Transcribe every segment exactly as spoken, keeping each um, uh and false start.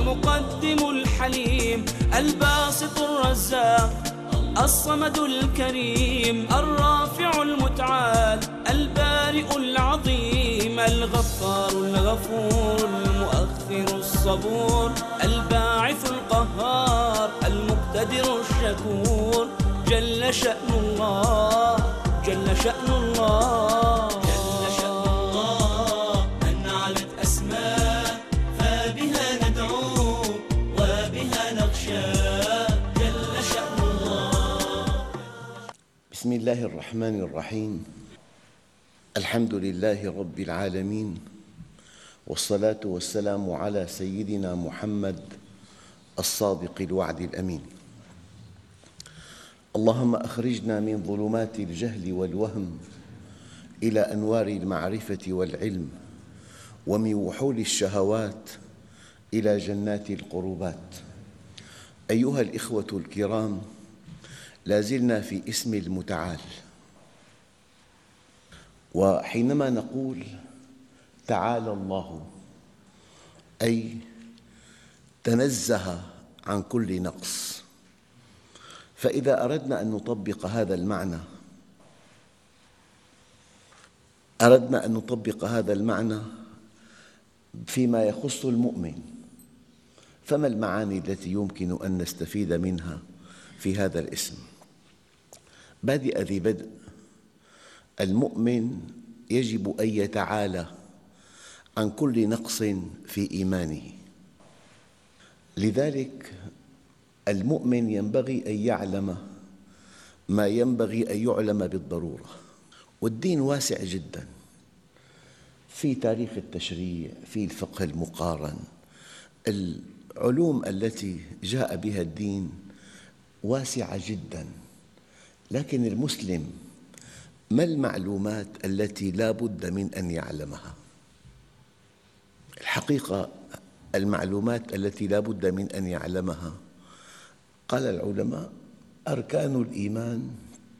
المقدم الحليم الباسط الرزاق الصمد الكريم الرافع المتعال البارئ العظيم الغفار الغفور المؤخر الصبور الباعث القهار المقتدر الشكور جل شأن الله جل شأن الله جل شأن الله من علت أسماء فبها ندعو وبها نخشى جل شأن الله. بسم الله الرحمن الرحيم. الحمد لله رب العالمين، والصلاة والسلام على سيدنا محمد الصادق الوعد الأمين. اللهم أخرجنا من ظلمات الجهل والوهم إلى أنوار المعرفة والعلم، ومن وحول الشهوات إلى جنات القربات. أيها الإخوة الكرام، لا زلنا في اسم المتعال، وحينما نقول تعالى الله أي تنزه عن كل نقص. فإذا أردنا أن نطبق هذا المعنى أردنا أن نطبق هذا المعنى فيما يخص المؤمن، فما المعاني التي يمكن أن نستفيد منها في هذا الاسم؟ بادئ ذي بدء، المؤمن يجب أن يتعالى عن كل نقص في إيمانه. لذلك المؤمن ينبغي أن يعلم ما ينبغي أن يعلم بالضرورة. والدين واسع جداً، في تاريخ التشريع، في الفقه المقارن، العلوم التي جاء بها الدين واسعة جداً. لكن المسلم ما المعلومات التي لا بد من أن يعلمها؟ الحقيقة المعلومات التي لا بد من أن يعلمها، قال العلماء: أركان الإيمان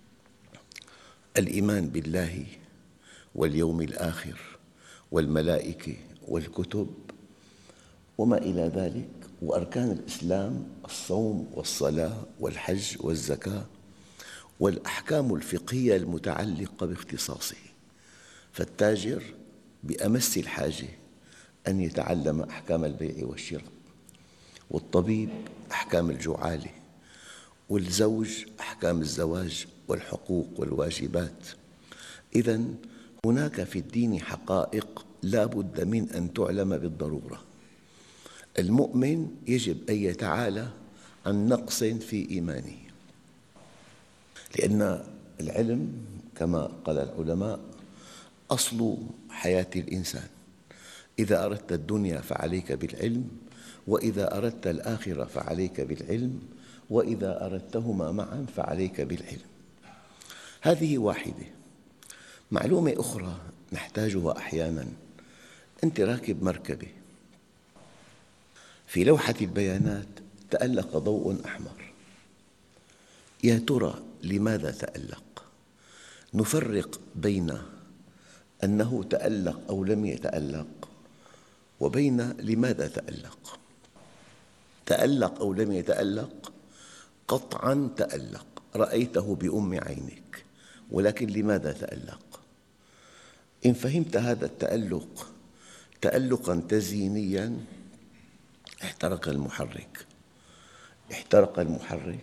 الإيمان بالله واليوم الآخر والملائكة والكتب وما إلى ذلك، وأركان الإسلام الصوم والصلاة والحج والزكاة، والأحكام الفقهية المتعلقة باختصاصه. فالتاجر بأمس الحاجة أن يتعلم أحكام البيع والشراء، والطبيب أحكام الجعالة، والزوج أحكام الزواج والحقوق والواجبات. إذن هناك في الدين حقائق لا بد من أن تعلم بالضرورة. المؤمن يجب أن يتعالى عن نقص في إيمانه، لأن العلم كما قال العلماء أصل حياة الإنسان. إذا أردت الدنيا فعليك بالعلم، وإذا أردت الآخرة فعليك بالعلم، وإذا أردتهما معا فعليك بالعلم. هذه واحدة. معلومة أخرى نحتاجها أحياناً: أنت راكب مركبة، في لوحة البيانات تألق ضوء أحمر، يا ترى لماذا تألق؟ نفرق بين أنه تألق أو لم يتألق وبين لماذا تألق. تألق أو لم يتألق، قطعاً تألق، رأيته بأم عينك، ولكن لماذا تألق؟ إن فهمت هذا التألق تألقاً تزيينياً، احترق المحرك احترق المحرك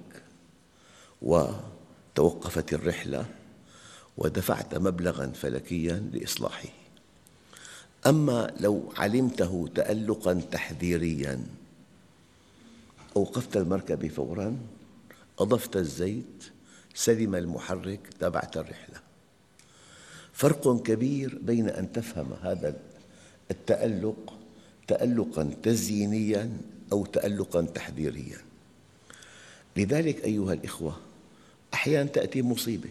وتوقفت الرحلة ودفعت مبلغاً فلكياً لإصلاحه. أما لو علمته تألقاً تحذيرياً، أوقفت المركبة فوراً، أضفت الزيت، سلم المحرك، تابعت الرحلة. فرق كبير بين أن تفهم هذا التألق تألقاً تزيينياً أو تألقاً تحذيرياً. لذلك أيها الإخوة، أحياناً تأتي مصيبة.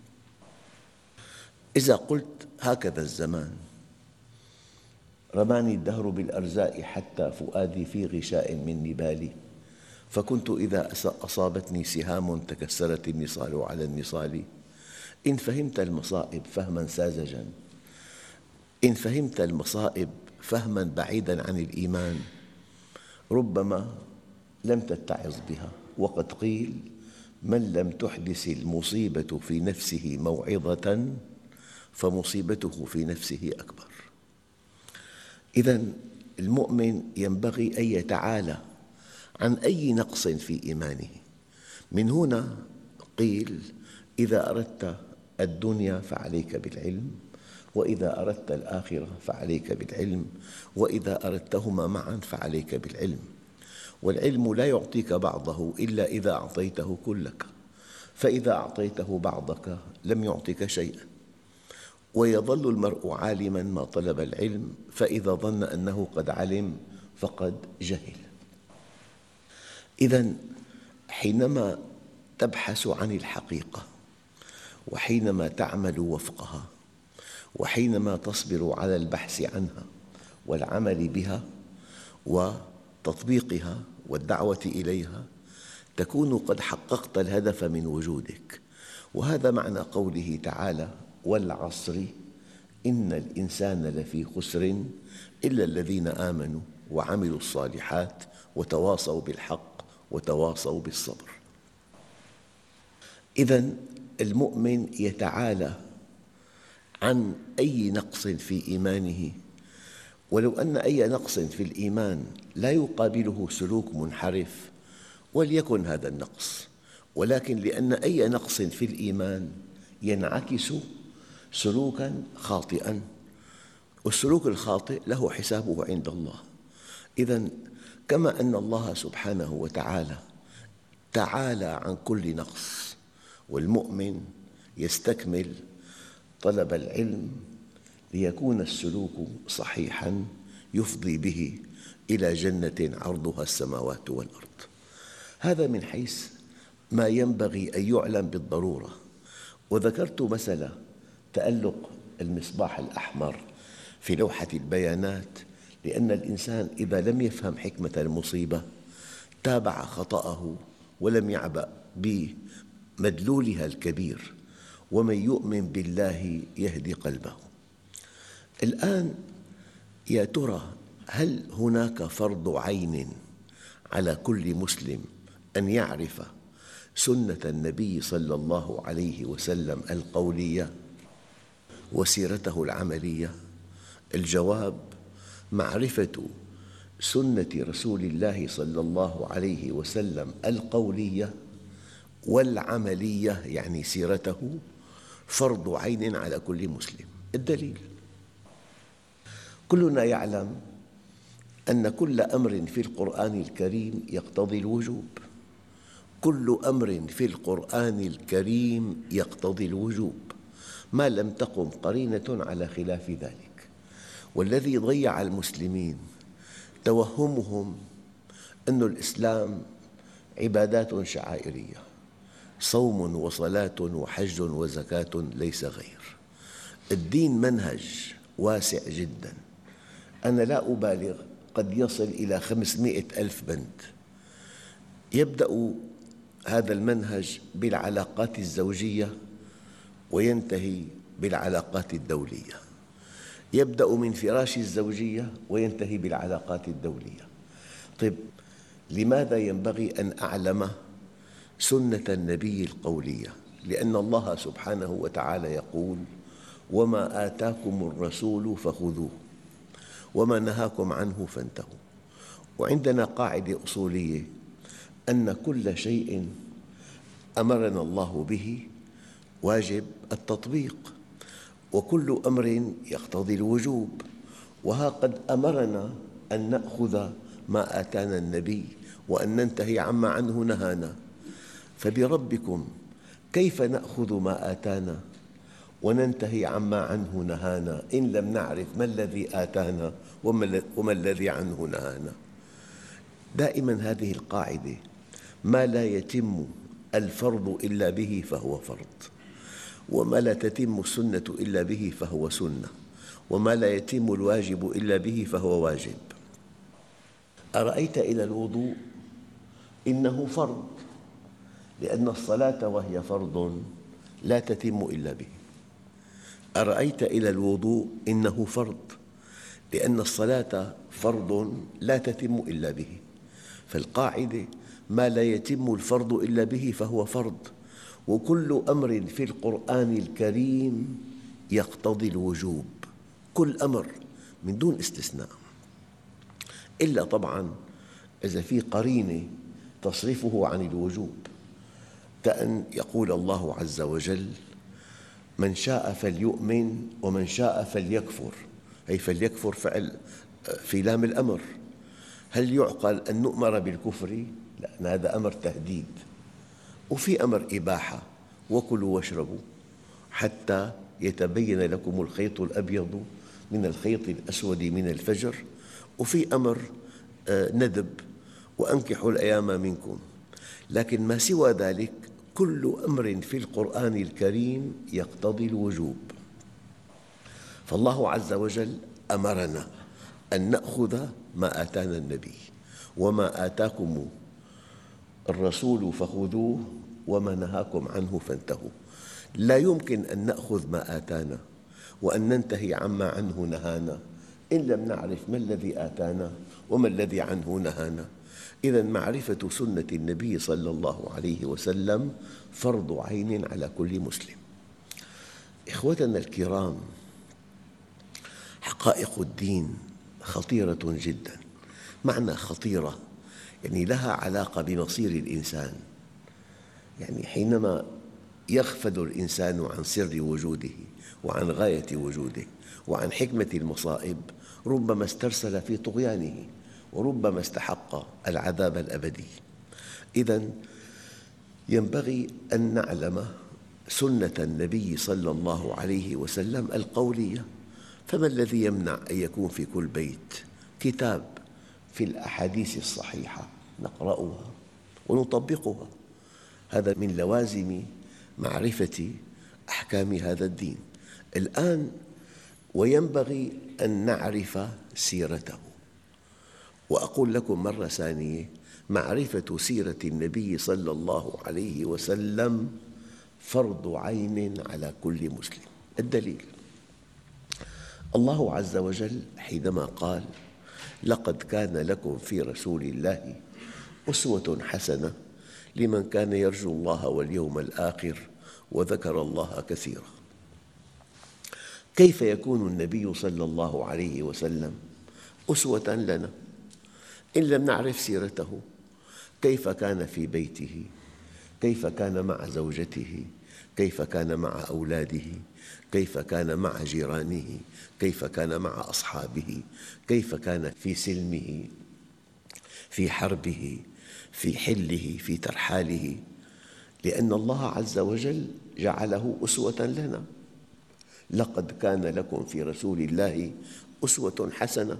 إذا قلت هكذا الزمان، رماني الدهر بالأرزاء حتى فؤادي في غشاء من نبالي، فكنت إذا أصابتني سهام تكسرت النصال على النصال. إن فهمت المصائب فهماً ساذجاً، إن فهمت المصائب فهماً بعيداً عن الإيمان، ربما لم تتعظ بها، وقد قيل: من لم تحدث المصيبة في نفسه موعظة فمصيبته في نفسه أكبر. إذن المؤمن ينبغي أن يتعالى عن أي نقص في إيمانه. من هنا قيل: إذا أردت الدنيا فعليك بالعلم، وإذا أردت الآخرة فعليك بالعلم، وإذا أردتهما معا فعليك بالعلم. والعلم لا يعطيك بعضه إلا إذا أعطيته كلك، فإذا أعطيته بعضك لم يعطك شيئا. ويظل المرء عالما ما طلب العلم، فإذا ظن أنه قد علم فقد جهل. إذن حينما تبحث عن الحقيقة، وحينما تعمل وفقها، وحينما تصبر على البحث عنها والعمل بها وتطبيقها والدعوة إليها، تكون قد حققت الهدف من وجودك. وهذا معنى قوله تعالى: والعصر إن الإنسان لفي خسر إلا الذين آمنوا وعملوا الصالحات وتواصوا بالحق وتواصوا بالصبر. إذن المؤمن يتعالى عن أي نقص في إيمانه، ولو أن أي نقص في الإيمان لا يقابله سلوك منحرف وليكن هذا النقص، ولكن لأن أي نقص في الإيمان ينعكس سلوكاً خاطئاً، والسلوك الخاطئ له حسابه عند الله. إذن كما أن الله سبحانه وتعالى تعالى عن كل نقص، والمؤمن يستكمل طلب العلم ليكون السلوك صحيحاً يفضي به إلى جنة عرضها السماوات والأرض. هذا من حيث ما ينبغي أن يعلم بالضرورة. وذكرت مثل تألق المصباح الأحمر في لوحة البيانات، لأن الإنسان إذا لم يفهم حكمة المصيبة تابع خطأه ولم يعبأ بمدلولها الكبير. ومن يؤمن بالله يهدي قلبه. الآن يا ترى هل هناك فرض عين على كل مسلم أن يعرف سنة النبي صلى الله عليه وسلم القولية وسيرته العملية؟ الجواب: معرفة سنة رسول الله صلى الله عليه وسلم القولية والعملية، يعني سيرته، فرض عين على كل مسلم. الدليل: كلنا يعلم أن كل أمر في القرآن الكريم يقتضي الوجوب. كل أمر في القرآن الكريم يقتضي الوجوب ما لم تقم قرينة على خلاف ذلك. والذي ضيع المسلمين توهمهم أن الإسلام عبادات شعائرية، صوم وصلاة وحج وزكاة ليس غير. الدين منهج واسع جداً، أنا لا أبالغ، قد يصل إلى خمسمائة ألف بند. يبدأ هذا المنهج بالعلاقات الزوجية وينتهي بالعلاقات الدولية، يبدأ من فراش الزوجية وينتهي بالعلاقات الدولية. طيب، لماذا ينبغي أن أعلم سنة النبي القولية؟ لأن الله سبحانه وتعالى يقول: وما آتاكم الرسول فخذوه وما نهاكم عنه فانتهوا. وعندنا قاعدة أصولية أن كل شيء أمرنا الله به واجب التطبيق، وكل أمر يقتضي الوجوب. وها قد أمرنا أن نأخذ ما آتانا النبي وأن ننتهي عما عنه نهانا. فبربكم كيف نأخذ ما آتانا وننتهي عما عنه نهانا إن لم نعرف ما الذي آتانا وما الذي عنه نهانا؟ دائما هذه القاعدة: ما لا يتم الفرض إلا به فهو فرض، وما لا تتم السنة إلا به فهو سنة، وما لا يتم الواجب إلا به فهو واجب. أرأيت إلى الوضوء إنه فرض، لأن الصلاة وهي فرض لا تتم إلا به. أرأيت إلى الوضوء إنه فرض، لأن الصلاة فرض لا تتم إلا به. فالقاعدة ما لا يتم الفرض إلا به فهو فرض، وكل أمر في القرآن الكريم يقتضي الوجوب، كل أمر من دون استثناء، إلا طبعاً إذا في قرينة تصرفه عن الوجوب، كأن يقول الله عز وجل: من شاء فليؤمن ومن شاء فليكفر. أي فليكفر فعل في لام الأمر. هل يعقل أن نؤمر بالكفر؟ لا، هذا أمر تهديد. وفي أمر إباحة: وكلوا واشربوا حتى يتبين لكم الخيط الأبيض من الخيط الأسود من الفجر. وفي أمر ندب: وأنكحوا الأيام منكم. لكن ما سوى ذلك كل أمر في القرآن الكريم يقتضي الوجوب. فالله عز وجل أمرنا أن نأخذ ما آتانا النبي: وما آتاكم الرسول فخذوه وما نهاكم عنه فانتهوا. لا يمكن أن نأخذ ما آتانا وأن ننتهي عما عنه نهانا إن لم نعرف ما الذي آتانا وما الذي عنه نهانا. إذن معرفة سنة النبي صلى الله عليه وسلم فرض عين على كل مسلم. إخوتنا الكرام، حقائق الدين خطيرة جداً. معنى خطيرة يعني لها علاقة بمصير الإنسان. يعني حينما يغفل الإنسان عن سر وجوده وعن غاية وجوده وعن حكمة المصائب، ربما استرسل في طغيانه وربما استحق العذاب الأبدي. إذن ينبغي أن نعلم سنة النبي صلى الله عليه وسلم القولية. فما الذي يمنع أن يكون في كل بيت كتاب في الأحاديث الصحيحة نقرأها ونطبقها؟ هذا من لوازم معرفة أحكام هذا الدين. الآن وينبغي أن نعرف سيرته. وأقول لكم مرة ثانية: معرفة سيرة النبي صلى الله عليه وسلم فرض عين على كل مسلم. الدليل: الله عز وجل حينما قال: لقد كان لكم في رسول الله أسوة حسنة لمن كان يرجو الله واليوم الآخر وذكر الله كثيرا. كيف يكون النبي صلى الله عليه وسلم أسوة لنا إن لم نعرف سيرته؟ كيف كان في بيته؟ كيف كان مع زوجته؟ كيف كان مع أولاده؟ كيف كان مع جيرانه؟ كيف كان مع أصحابه؟ كيف كان في سلمه، في حربه، في حله، في ترحاله؟ لأن الله عز وجل جعله أسوة لنا. لقد كان لكم في رسول الله أسوة حسنة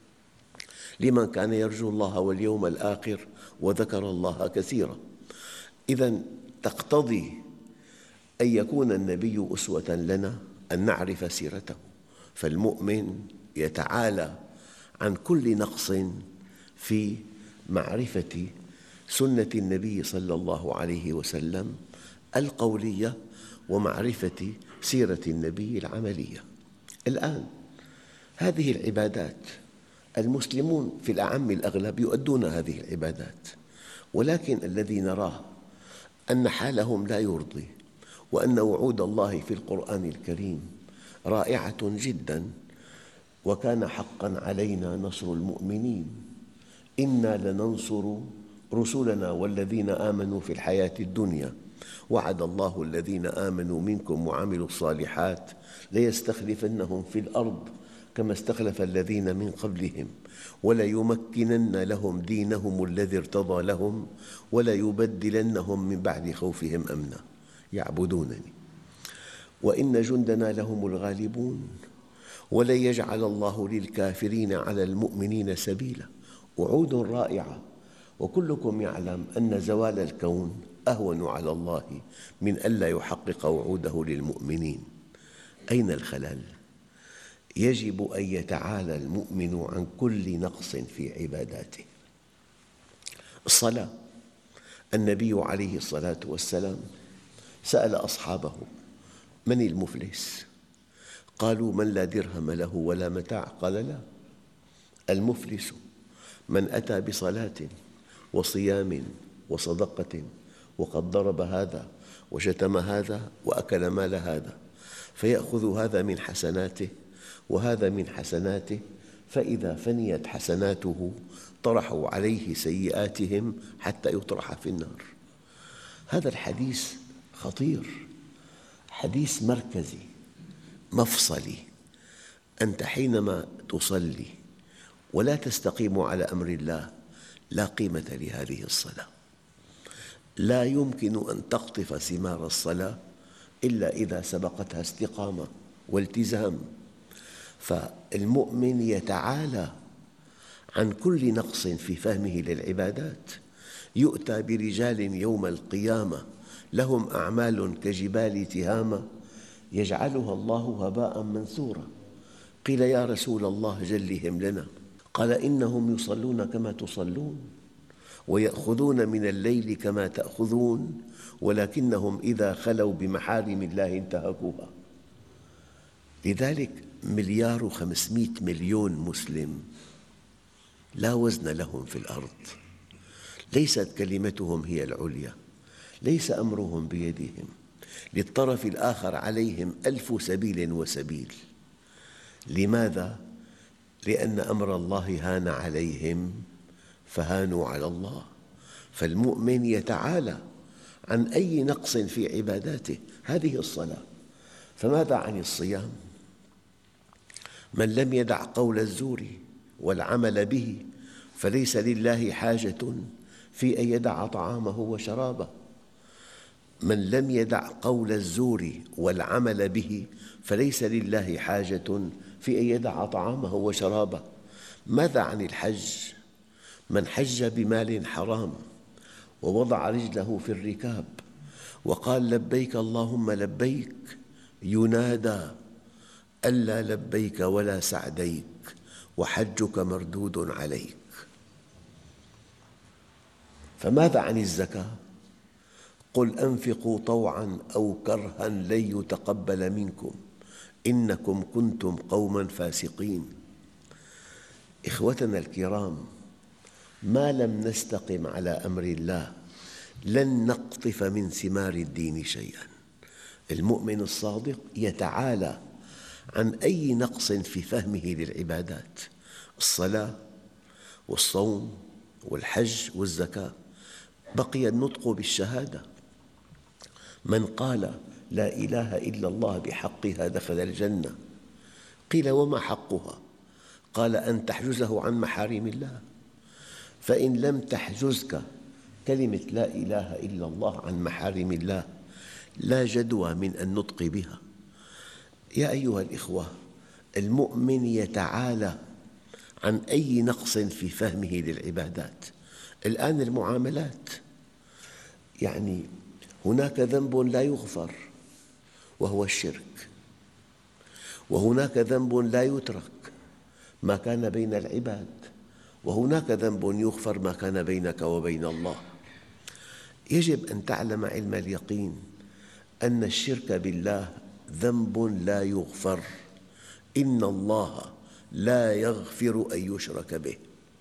لمن كان يرجو الله واليوم الآخر وذكر الله كثيرا. إذن تقتضي أن يكون النبي أسوة لنا أن نعرف سيرته. فالمؤمن يتعالى عن كل نقص في معرفة سنة النبي صلى الله عليه وسلم القولية ومعرفة سيرة النبي العملية. الآن هذه العبادات المسلمون في الأعم الأغلب يؤدون هذه العبادات، ولكن الذي نراه أن حالهم لا يرضي، وأن وعود الله في القرآن الكريم رائعة جداً: وكان حقاً علينا نصر المؤمنين، إنا لننصر رسلنا والذين آمنوا في الحياة الدنيا، وعد الله الذين آمنوا منكم وعملوا الصالحات ليستخلفنهم في الأرض كما استخلف الذين من قبلهم وليمكنن لهم دينهم الذي ارتضى لهم وليبدلنهم من بعد خوفهم أمنا يعبدونني وإن جندنا لهم الغالبون ولن يجعل الله للكافرين على المؤمنين سبيلا. وعود رائعة، وكلكم يعلم أن زوال الكون أهون على الله من ألا يحقق وعوده للمؤمنين. أين الخلل؟ يجب أن يتعالى المؤمن عن كل نقص في عباداته. الصلاة، النبي عليه الصلاة والسلام سأل أصحابه: من المفلس؟ قالوا: من لا درهم له ولا متاع. قال: لا، المفلس من أتى بصلاة وصيام وصدقة، وقد ضرب هذا وشتم هذا وأكل مال هذا، فيأخذ هذا من حسناته وهذا من حسناته، فإذا فنيت حسناته طرحوا عليه سيئاتهم حتى يطرح في النار. هذا الحديث خطير، حديث مركزي مفصلي. أنت حينما تصلي ولا تستقيم على أمر الله لا قيمة لهذه الصلاة. لا يمكن أن تقطف ثمار الصلاة إلا إذا سبقتها استقامة والتزام. فالمؤمن يتعالى عن كل نقص في فهمه للعبادات. يؤتى برجال يوم القيامة لهم أعمال كجبال تهامة يجعلها الله هباء منثورا. قيل يا رسول الله جلهم لنا، قال إنهم يصلون كما تصلون ويأخذون من الليل كما تأخذون، ولكنهم إذا خلوا بمحارم الله انتهكوها. لذلك مليار وخمسمائة مليون مسلم لا وزن لهم في الأرض، ليست كلمتهم هي العليا، ليس أمرهم بيدهم، للطرف الآخر عليهم ألف سبيل وسبيل. لماذا؟ لأن أمر الله هان عليهم فهانوا على الله. فالمؤمن يتعالى عن أي نقص في عباداته. هذه الصلاة. فماذا عن الصيام؟ من لم يدع قول الزور والعمل به فليس لله حاجة في أن يدع طعامه وشرابه. من لم يدع قول الزور والعمل به فليس لله حاجة في أن يدع طعامه وشرابه. ماذا عن الحج؟ من حج بمال حرام ووضع رجله في الركاب وقال لبيك اللهم لبيك، ينادى ألا لبيك ولا سعديك وحجك مردود عليك. فماذا عن الزكاة؟ قل أنفقوا طوعا أو كرها لن يتقبل منكم إنكم كنتم قوما فاسقين. إخوتنا الكرام، ما لم نستقم على أمر الله لن نقطف من ثمار الدين شيئا. المؤمن الصادق يتعالى عن أي نقص في فهمه للعبادات. الصلاة والصوم والحج والزكاة. بقي النطق بالشهادة. من قال لا إله إلا الله بحقها دخل الجنة. قيل وما حقها؟ قال أن تحجزه عن محارم الله. فإن لم تحجزك كلمة لا إله إلا الله عن محارم الله لا جدوى من النطق بها. يا أيها الإخوة، المؤمن يتعالى عن أي نقص في فهمه للعبادات. الآن المعاملات، يعني هناك ذنب لا يغفر وهو الشرك، وهناك ذنب لا يترك ما كان بين العباد، وهناك ذنب يغفر ما كان بينك وبين الله. يجب أن تعلم علم اليقين أن الشرك بالله ذنب لا يغفر. إن الله لا يغفر أن يشرك به.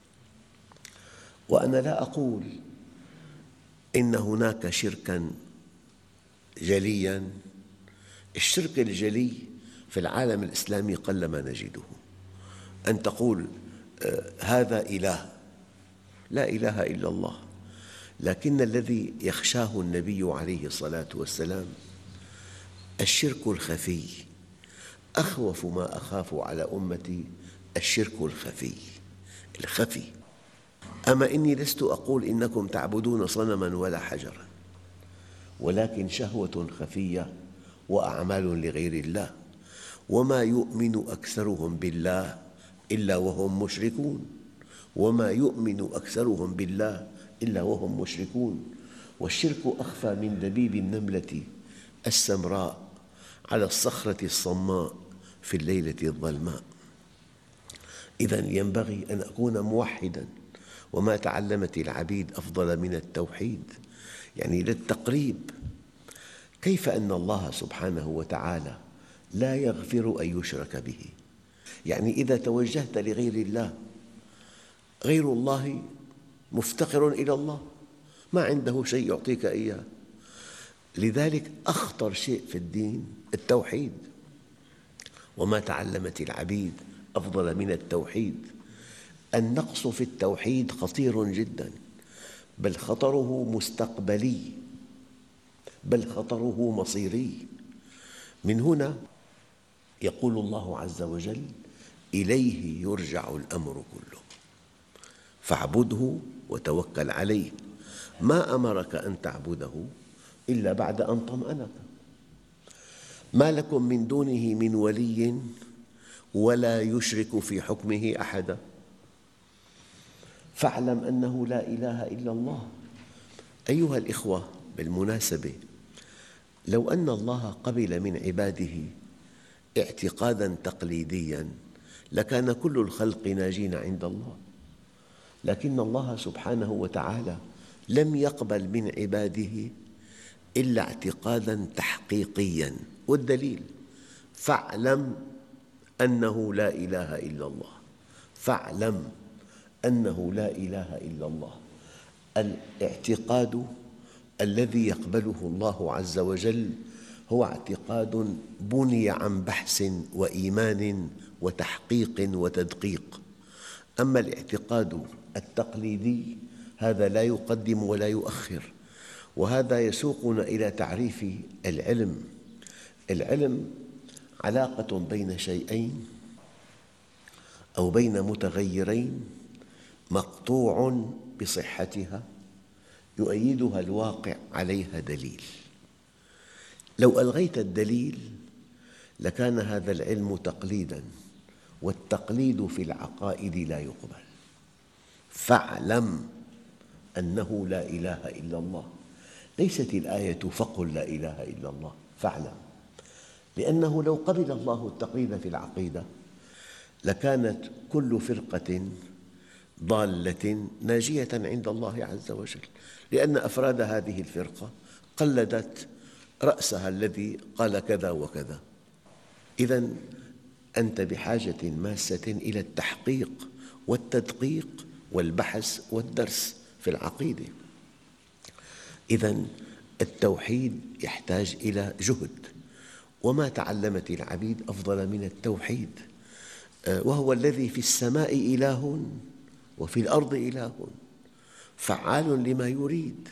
وأنا لا أقول إن هناك شركاً جلياً. الشرك الجلي في العالم الإسلامي قلما نجده. أن تقول هذا إله، لا إله إلا الله. لكن الذي يخشاه النبي عليه الصلاة والسلام الشرك الخفي. أخوف ما أخاف على أمتي الشرك الخفي الخفي. أما إني لست أقول إنكم تعبدون صنماً ولا حجراً، ولكن شهوة خفية وأعمال لغير الله. وما يؤمن أكثرهم بالله إلا وهم مشركون. وما يؤمن أكثرهم بالله إلا وهم مشركون. والشرك أخفى من دبيب النملة السمراء على الصخرة الصماء في الليلة الظلماء. إذن ينبغي أن أكون موحداً، وما تعلمت العبيد أفضل من التوحيد، يعني للتقريب. كيف أن الله سبحانه وتعالى لا يغفر أن يشرك به؟ يعني إذا توجهت لغير الله، غير الله مفتقر إلى الله، ما عنده شيء يعطيك إياه. لذلك أخطر شيء في الدين التوحيد، وما تعلمت العبيد أفضل من التوحيد. النقص في التوحيد خطير جدا، بل خطره مستقبلي، بل خطره مصيري. من هنا يقول الله عز وجل: إليه يرجع الأمر كله فاعبده وتوكل عليه، ما أمرك أن تعبده إلا بعد أن طمأنك. ما لكم من دونه من ولي ولا يشرك في حكمه أحدا، فاعلم أنه لا إله إلا الله. أيها الإخوة، بالمناسبة، لو أن الله قبل من عباده اعتقاداً تقليدياً لكان كل الخلق ناجين عند الله، لكن الله سبحانه وتعالى لم يقبل من عباده إلا اعتقاداً تحقيقياً، والدليل: فاعلم أنه لا إله إلا الله. فاعلم أنه لا إله إلا الله. الاعتقاد الذي يقبله الله عز وجل هو اعتقاد بني عن بحث وإيمان وتحقيق وتدقيق. أما الاعتقاد التقليدي هذا لا يقدم ولا يؤخر، وهذا يسوقنا إلى تعريف العلم. العلم علاقة بين شيئين أو بين متغيرين مقطوع بصحتها يؤيدها الواقع عليها دليل. لو ألغيت الدليل لكان هذا العلم تقليداً، والتقليد في العقائد لا يقبل. فاعلم أنه لا إله إلا الله. ليست الآية فقل لا إله إلا الله، فاعلم، لأنه لو قبل الله التقليد في العقيدة لكانت كل فرقة ضالة ناجية عند الله عز وجل، لأن أفراد هذه الفرقة قلدت رأسها الذي قال كذا وكذا. إذن أنت بحاجة ماسة إلى التحقيق والتدقيق والبحث والدرس في العقيدة. إذن التوحيد يحتاج إلى جهد، وما تعلمت العبيد أفضل من التوحيد، وهو الذي في السماء إله وفي الأرض إله فعال لما يريد.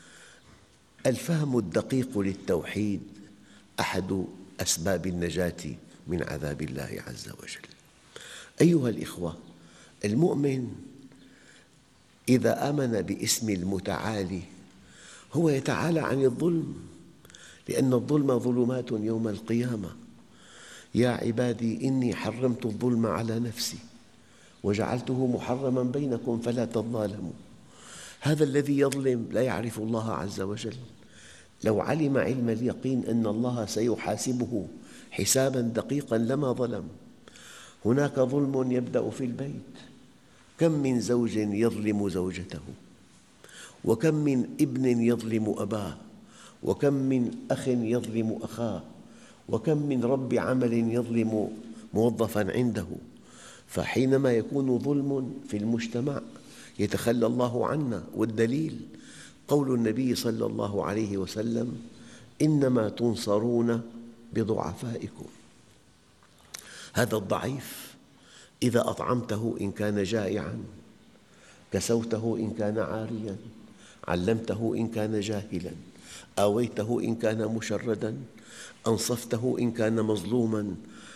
الفهم الدقيق للتوحيد أحد أسباب النجاة من عذاب الله عز وجل. أيها الإخوة، المؤمن إذا آمن باسم المتعالي هو يتعالى عن الظلم، لأن الظلم ظلمات يوم القيامة. يا عبادي إني حرمت الظلم على نفسي وجعلته محرما بينكم فلا تظالموا. هذا الذي يظلم لا يعرف الله عز وجل. لو علم علم اليقين أن الله سيحاسبه حسابا دقيقا لما ظلم. هناك ظلم يبدأ في البيت. كم من زوج يظلم زوجته، وكم من ابن يظلم أباه، وكم من أخ يظلم أخاه، وكم من رب عمل يظلم موظفا عنده. فحينما يكون ظلم في المجتمع يتخلى الله عنا، والدليل قول النبي صلى الله عليه وسلم: إنما تنصرون بضعفائكم. هذا الضعيف إذا أطعمته إن كان جائعاً، كسوته إن كان عارياً، علمته إن كان جاهلاً، آويته إن كان مشرداً، أنصفته إن كان مظلوماً،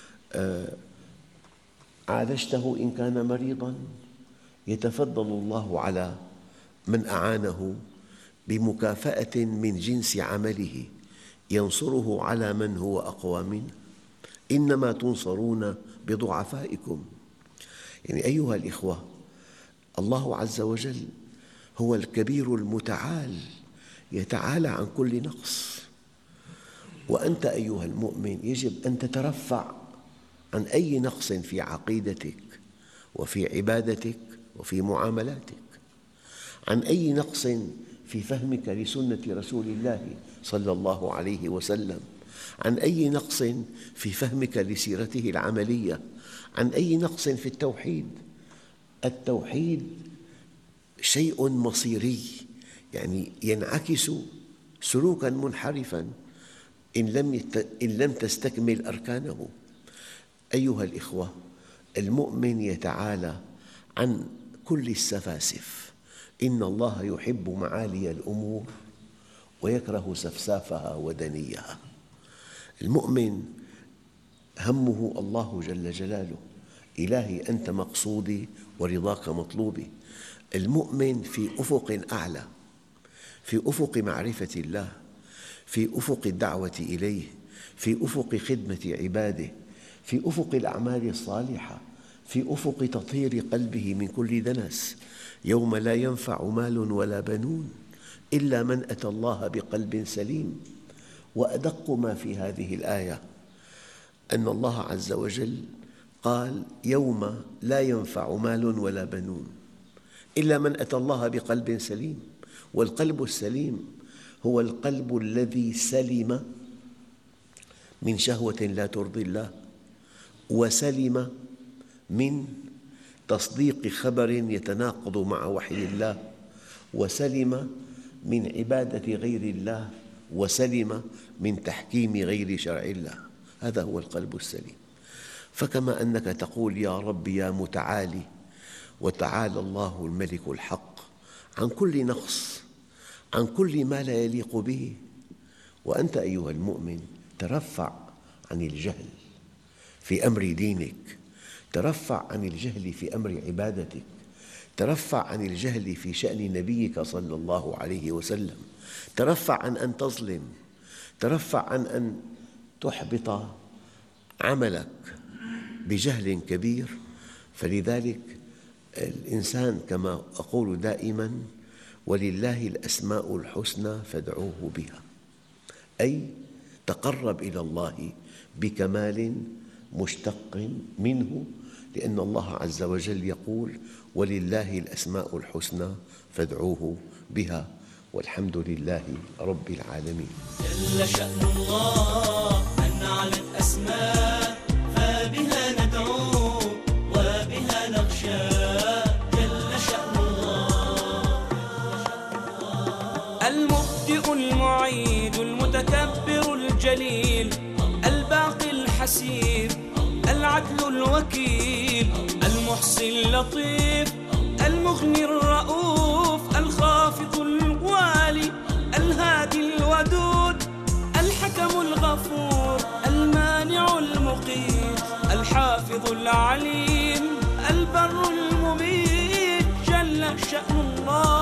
عالجته إن كان مريضاً، يتفضل الله على من أعانه بمكافأة من جنس عمله ينصره على من هو أقوى منه. إنما تنصرون بضعفائكم. يعني أيها الإخوة، الله عز وجل هو الكبير المتعال، يتعالى عن كل نقص، وأنت أيها المؤمن يجب أن تترفع عن أي نقص في عقيدتك وفي عبادتك وفي معاملاتك، عن أي نقص في فهمك لسنة رسول الله صلى الله عليه وسلم، عن أي نقص في فهمك لسيرته العملية، عن أي نقص في التوحيد. التوحيد شيء مصيري، يعني ينعكس سلوكاً منحرفاً إن لم إن لم تستكمل أركانه. أيها الإخوة، المؤمن يتعالى عن كل السفاسف. إن الله يحب معالي الأمور ويكره سفسافها ودنيها. المؤمن همه الله جل جلاله، إلهي أنت مقصودي ورضاك مطلوبي. المؤمن في أفق أعلى، في أفق معرفة الله، في أفق الدعوة إليه، في أفق خدمة عباده، في أفق الأعمال الصالحة، في أفق تطهير قلبه من كل دنس. يوم لا ينفع مال ولا بنون إلا من أتى الله بقلب سليم. وأدق ما في هذه الآية أن الله عز وجل قال يوم لا ينفع مال ولا بنون إلا من أتى الله بقلب سليم. والقلب السليم هو القلب الذي سلم من شهوة لا ترضي الله، وسلم من تصديق خبر يتناقض مع وحي الله، وسلم من عبادة غير الله، وسلم من تحكيم غير شرع الله. هذا هو القلب السليم. فكما أنك تقول يا رب يا متعالي، وتعالى الله الملك الحق عن كل نقص، عن كل ما لا يليق به، وأنت أيها المؤمن ترفع عن الجهل في أمر دينك، ترفع عن الجهل في أمر عبادتك، ترفع عن الجهل في شأن نبيك صلى الله عليه وسلم، ترفع عن أن تظلم، ترفع عن أن تحبط عملك بجهل كبير. فلذلك الإنسان كما أقول دائماً ولله الأسماء الحسنى فادعوه بها، أي تقرب إلى الله بكمال مشتق منه، لأن الله عز وجل يقول ولله الأسماء الحسنى فادعوه بها، والحمد لله رب العالمين. جل شأن الله أن علت أسماء فبها ندعو وبها نخشى. جل شأن الله المبدئ المعيد المتكبر الجليل الباقي الحسيب العدل الوكيل المحصي اللطيف المغني الرؤوف الخافض الوالي الهادي الودود الحكم الغفور المانع المقيت الحافظ العليم البر المميت. جل شأن الله